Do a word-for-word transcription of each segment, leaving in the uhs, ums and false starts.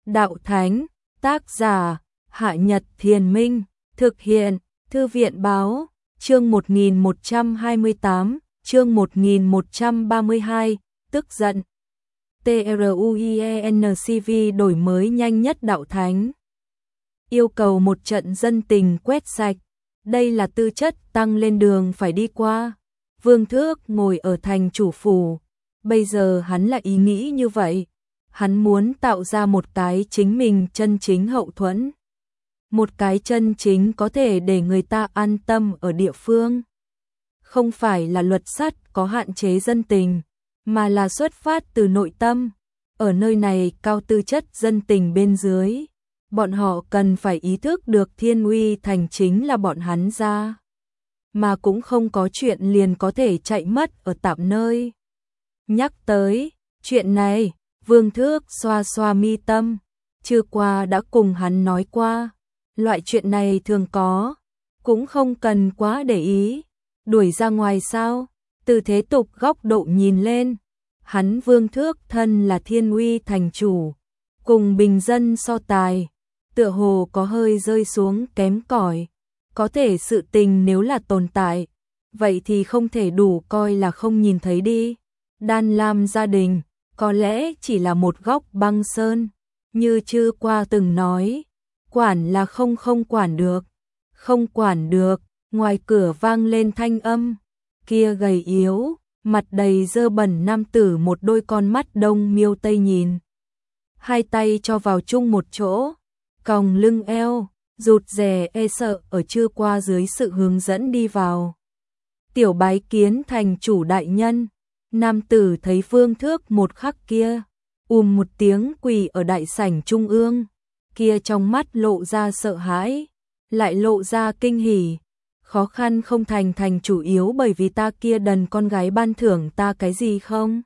Đạo Thánh, tác giả, Hạ Nhật Thiền Minh, thực hiện, Thư viện Báo, chương một nghìn một trăm hai mươi tám, chương một nghìn một trăm ba mươi hai, tức giận. TRUIENCV đổi mới nhanh nhất Đạo Thánh. Yêu cầu một trận dân tình quét sạch, đây là tư chất tăng lên đường phải đi qua. Vương Thước ngồi ở thành chủ phủ, bây giờ hắn là ý nghĩ như vậy. Hắn muốn tạo ra một cái chính mình chân chính hậu thuẫn. Một cái chân chính có thể để người ta an tâm ở địa phương. Không phải là luật sắt có hạn chế dân tình, mà là xuất phát từ nội tâm. Ở nơi này cao tư chất dân tình bên dưới, bọn họ cần phải ý thức được Thiên Uy Thành chính là bọn hắn ra. Mà cũng không có chuyện liền có thể chạy mất ở tạm nơi. Nhắc tới chuyện này, Vương Thước xoa xoa mi tâm, trưa qua đã cùng hắn nói qua, loại chuyện này thường có, cũng không cần quá để ý. Đuổi ra ngoài sao? Từ thế tục góc độ nhìn lên, hắn Vương Thước thân là Thiên Uy Thành chủ, cùng bình dân so tài, tựa hồ có hơi rơi xuống kém cỏi. Có thể sự tình nếu là tồn tại, vậy thì không thể đủ coi là không nhìn thấy đi. Đan Lam gia đình có lẽ chỉ là một góc băng sơn, như Trư qua từng nói, quản là không không quản được, không quản được. Ngoài cửa vang lên thanh âm, kia gầy yếu, mặt đầy dơ bẩn nam tử một đôi con mắt đông miêu tây nhìn, hai tay cho vào chung một chỗ, còng lưng eo, rụt rè e sợ ở Trư qua dưới sự hướng dẫn đi vào. Tiểu bái kiến thành chủ đại nhân. Nam tử thấy Vương Thước một khắc kia, ùm một tiếng quỳ ở đại sảnh trung ương, kia trong mắt lộ ra sợ hãi, lại lộ ra kinh hỉ. Khó khăn không thành thành chủ yếu bởi vì ta kia đần con gái ban thưởng ta cái gì không?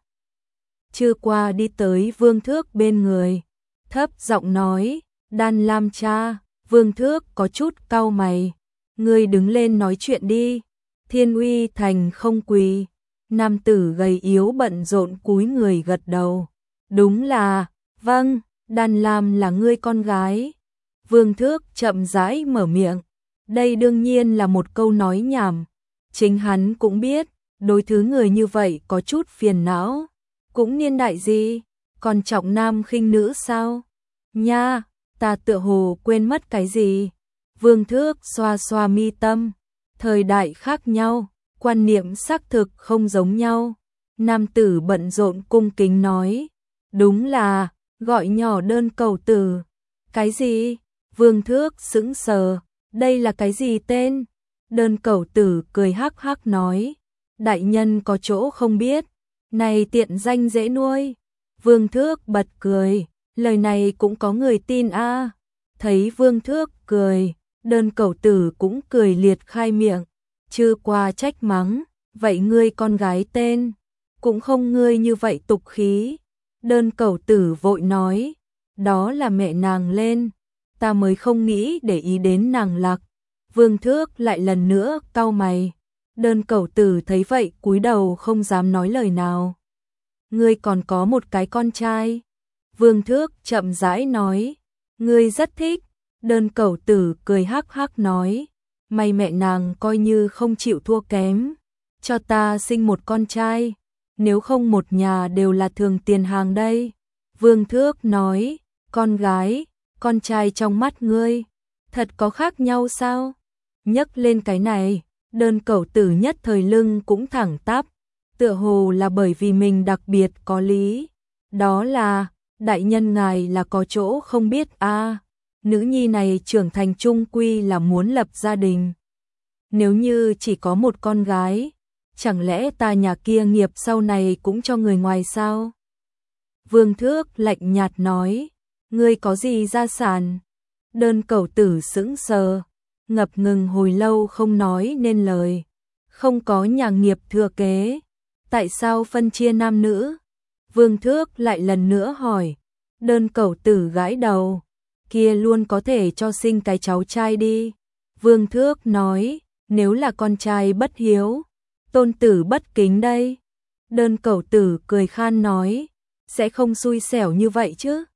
Trưa qua đi tới Vương Thước bên người, thấp giọng nói, Đan Lam cha. Vương Thước có chút cau mày, ngươi đứng lên nói chuyện đi. Thiên Uy Thành không quỳ. Nam tử gầy yếu bận rộn cúi người gật đầu. Đúng là, vâng, Đan Lam là ngươi con gái. Vương Thước chậm rãi mở miệng. Đây đương nhiên là một câu nói nhảm. Chính hắn cũng biết, đối thứ người như vậy có chút phiền não. Cũng niên đại gì, còn trọng nam khinh nữ sao? Nha, ta tựa hồ quên mất cái gì? Vương Thước xoa xoa mi tâm. Thời đại khác nhau, quan niệm xác thực không giống nhau. Nam tử bận rộn cung kính nói, đúng là, gọi nhỏ đơn cầu tử. Cái gì? Vương Thước sững sờ, đây là cái gì tên? Đơn cầu tử cười hắc hắc nói, đại nhân có chỗ không biết, này tiện danh dễ nuôi. Vương Thước bật cười, lời này cũng có người tin a. À. Thấy Vương Thước cười, đơn cầu tử cũng cười liệt khai miệng. Trưa qua trách mắng, vậy ngươi con gái tên, cũng không ngươi như vậy tục khí. Đơn cầu tử vội nói, đó là mẹ nàng lên, ta mới không nghĩ để ý đến nàng lạc. Vương Thước lại lần nữa cau mày. Đơn cầu tử thấy vậy cúi đầu không dám nói lời nào. Ngươi còn có một cái con trai. Vương Thước chậm rãi nói, ngươi rất thích. Đơn cầu tử cười hắc hắc nói, may mẹ nàng coi như không chịu thua kém, cho ta sinh một con trai, nếu không một nhà đều là thường tiền hàng đây. Vương Thước nói, con gái, con trai trong mắt ngươi, thật có khác nhau sao? Nhắc lên cái này, đơn cầu tử nhất thời lưng cũng thẳng tắp, tựa hồ là bởi vì mình đặc biệt có lý. Đó là, đại nhân ngài là có chỗ không biết a. À, nữ nhi này trưởng thành trung quy là muốn lập gia đình. Nếu như chỉ có một con gái, chẳng lẽ ta nhà kia nghiệp sau này cũng cho người ngoài sao? Vương Thước lạnh nhạt nói, ngươi có gì gia sản? Đơn cầu tử sững sờ, ngập ngừng hồi lâu không nói nên lời. Không có nhà nghiệp thừa kế, tại sao phân chia nam nữ? Vương Thước lại lần nữa hỏi. Đơn cầu tử gãi đầu, kia luôn có thể cho sinh cái cháu trai đi. Vương Thước nói, nếu là con trai bất hiếu, tôn tử bất kính đây. Đơn cầu tử cười khan nói, sẽ không xui xẻo như vậy chứ.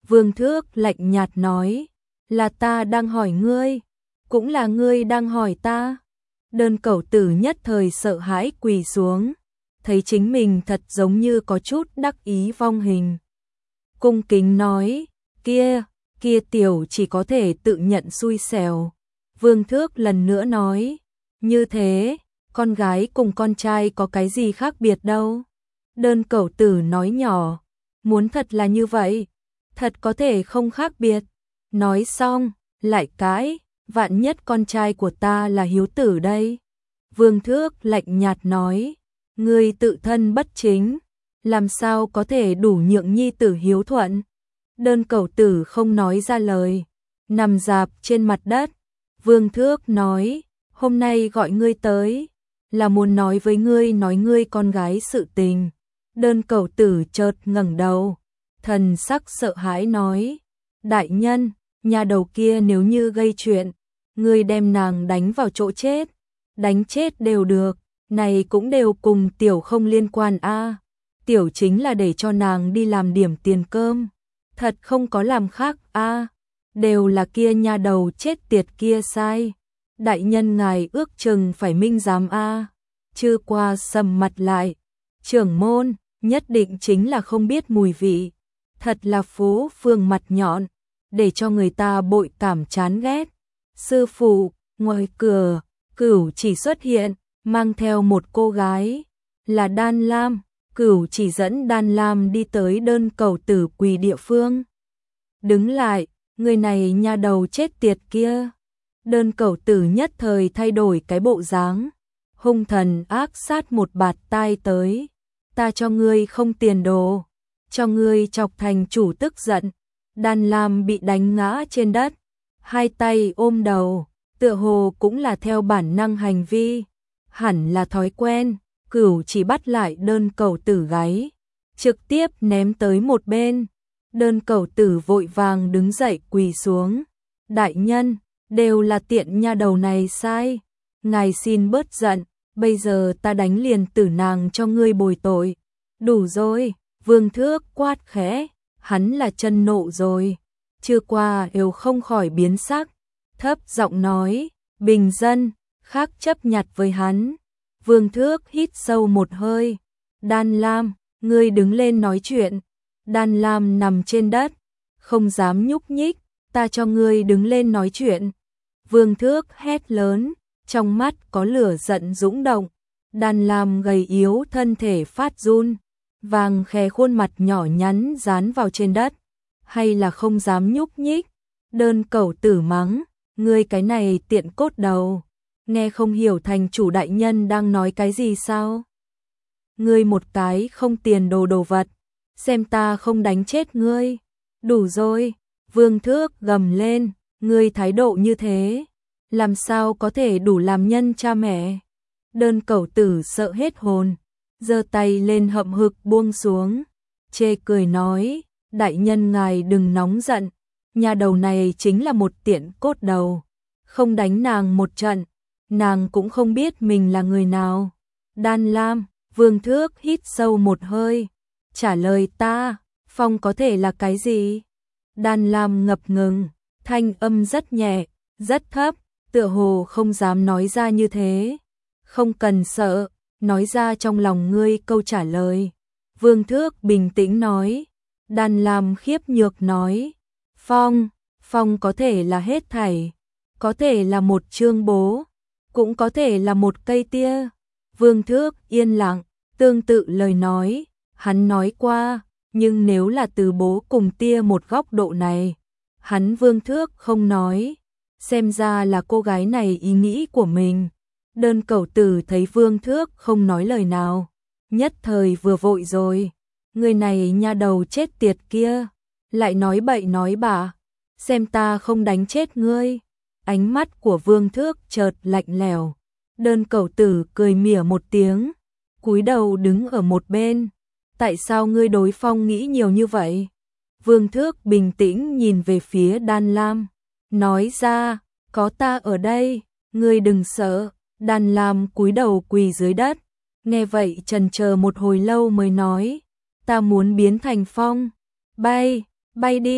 Vương Thước lạnh nhạt nói, là ta đang hỏi ngươi, cũng là ngươi đang hỏi ta. Đơn Cẩu Tử nhất thời sợ hãi quỳ xuống, thấy chính mình thật giống như có chút đắc ý vong hình. Cung kính nói, kia, kia tiểu chỉ có thể tự nhận xui xẻo. Vương Thước lần nữa nói, như thế, con gái cùng con trai có cái gì khác biệt đâu. Đơn Cẩu Tử nói nhỏ, muốn thật là như vậy, thật có thể không khác biệt. Nói xong, lại cãi, vạn nhất con trai của ta là hiếu tử đây. Vương Thước lạnh nhạt nói, ngươi tự thân bất chính, làm sao có thể đủ nhượng nhi tử hiếu thuận. Đơn Cẩu Tử không nói ra lời, nằm rạp trên mặt đất. Vương Thước nói, hôm nay gọi ngươi tới, là muốn nói với ngươi nói ngươi con gái sự tình. Đơn Cẩu Tử chợt ngẩng đầu, thần sắc sợ hãi nói, đại nhân, nhà đầu kia nếu như gây chuyện, ngươi đem nàng đánh vào chỗ chết, đánh chết đều được, này cũng đều cùng tiểu không liên quan a. Tiểu chính là để cho nàng đi làm điểm tiền cơm, thật không có làm khác a, đều là kia nhà đầu chết tiệt kia sai. Đại nhân ngài ước chừng phải minh giám a. Chư qua sầm mặt lại, trưởng môn, nhất định chính là không biết mùi vị, thật là phố phường mặt nhọn, để cho người ta bội cảm chán ghét. Sư phụ, ngoài cửa, Cửu Chỉ xuất hiện, mang theo một cô gái, là Đan Lam. Cửu Chỉ dẫn Đan Lam đi tới Đơn Cẩu Tử quỳ địa phương. Đứng lại, người này nha đầu chết tiệt kia. Đơn Cẩu Tử nhất thời thay đổi cái bộ dáng, hung thần ác sát một bạt tai tới, ta cho ngươi không tiền đồ, cho ngươi chọc thành chủ tức giận. Đan Lam bị đánh ngã trên đất, hai tay ôm đầu, tựa hồ cũng là theo bản năng hành vi, hẳn là thói quen. Cửu Chỉ bắt lại Đơn Cẩu Tử gáy, trực tiếp ném tới một bên. Đơn Cẩu Tử vội vàng đứng dậy quỳ xuống, đại nhân, đều là tiện nha đầu này sai, ngài xin bớt giận, bây giờ ta đánh liền tử nàng cho ngươi bồi tội. Đủ rồi, Vương Thước quát khẽ, hắn là chân nộ rồi. Chưa qua đều không khỏi biến sắc, thấp giọng nói, bình dân, khác chấp nhặt với hắn. Vương Thước hít sâu một hơi, Đan Lam, ngươi đứng lên nói chuyện. Đan Lam nằm trên đất, không dám nhúc nhích, ta cho ngươi đứng lên nói chuyện. Vương Thước hét lớn, trong mắt có lửa giận dũng động. Đan Lam gầy yếu thân thể phát run, vàng khè khuôn mặt nhỏ nhắn dán vào trên đất, hay là không dám nhúc nhích. Đơn Cẩu Tử mắng, ngươi cái này tiện cốt đầu, nghe không hiểu thành chủ đại nhân đang nói cái gì sao? Ngươi một cái không tiền đồ đồ vật, xem ta không đánh chết ngươi. Đủ rồi, Vương Thước gầm lên, ngươi thái độ như thế, làm sao có thể đủ làm nhân cha mẹ. Đơn Cẩu Tử sợ hết hồn, giơ tay lên hậm hực buông xuống, chê cười nói, đại nhân ngài đừng nóng giận, nhà đầu này chính là một tiện cốt đầu, không đánh nàng một trận, nàng cũng không biết mình là người nào. Đan Lam, Vương Thước hít sâu một hơi, trả lời ta, phong có thể là cái gì? Đan Lam ngập ngừng, thanh âm rất nhẹ, rất thấp, tựa hồ không dám nói ra như thế. Không cần sợ, nói ra trong lòng ngươi câu trả lời. Vương Thước bình tĩnh nói. Đan Lam khiếp nhược nói, phong, phong có thể là hết thảy, có thể là một chương bố, cũng có thể là một cây tia. Vương Thước yên lặng, tương tự lời nói, hắn nói qua, nhưng nếu là từ bố cùng tia một góc độ này, hắn Vương Thước không nói, xem ra là cô gái này ý nghĩ của mình. Đơn Cẩu Tử thấy Vương Thước không nói lời nào, nhất thời vừa vội rồi, người này nha đầu chết tiệt kia, lại nói bậy nói bạ, xem ta không đánh chết ngươi. Ánh mắt của Vương Thước chợt lạnh lẽo. Đơn Cẩu Tử cười mỉa một tiếng, cúi đầu đứng ở một bên. Tại sao ngươi đối phong nghĩ nhiều như vậy? Vương Thước bình tĩnh nhìn về phía Đan Lam, nói ra, có ta ở đây, ngươi đừng sợ. Đan Lam cúi đầu quỳ dưới đất, nghe vậy chần chờ một hồi lâu mới nói, ta muốn biến thành phong, bay, bay đi.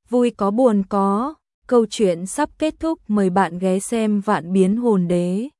vui có buồn có, câu chuyện sắp kết thúc, mời bạn ghé xem Vạn Biến Hồn Đế.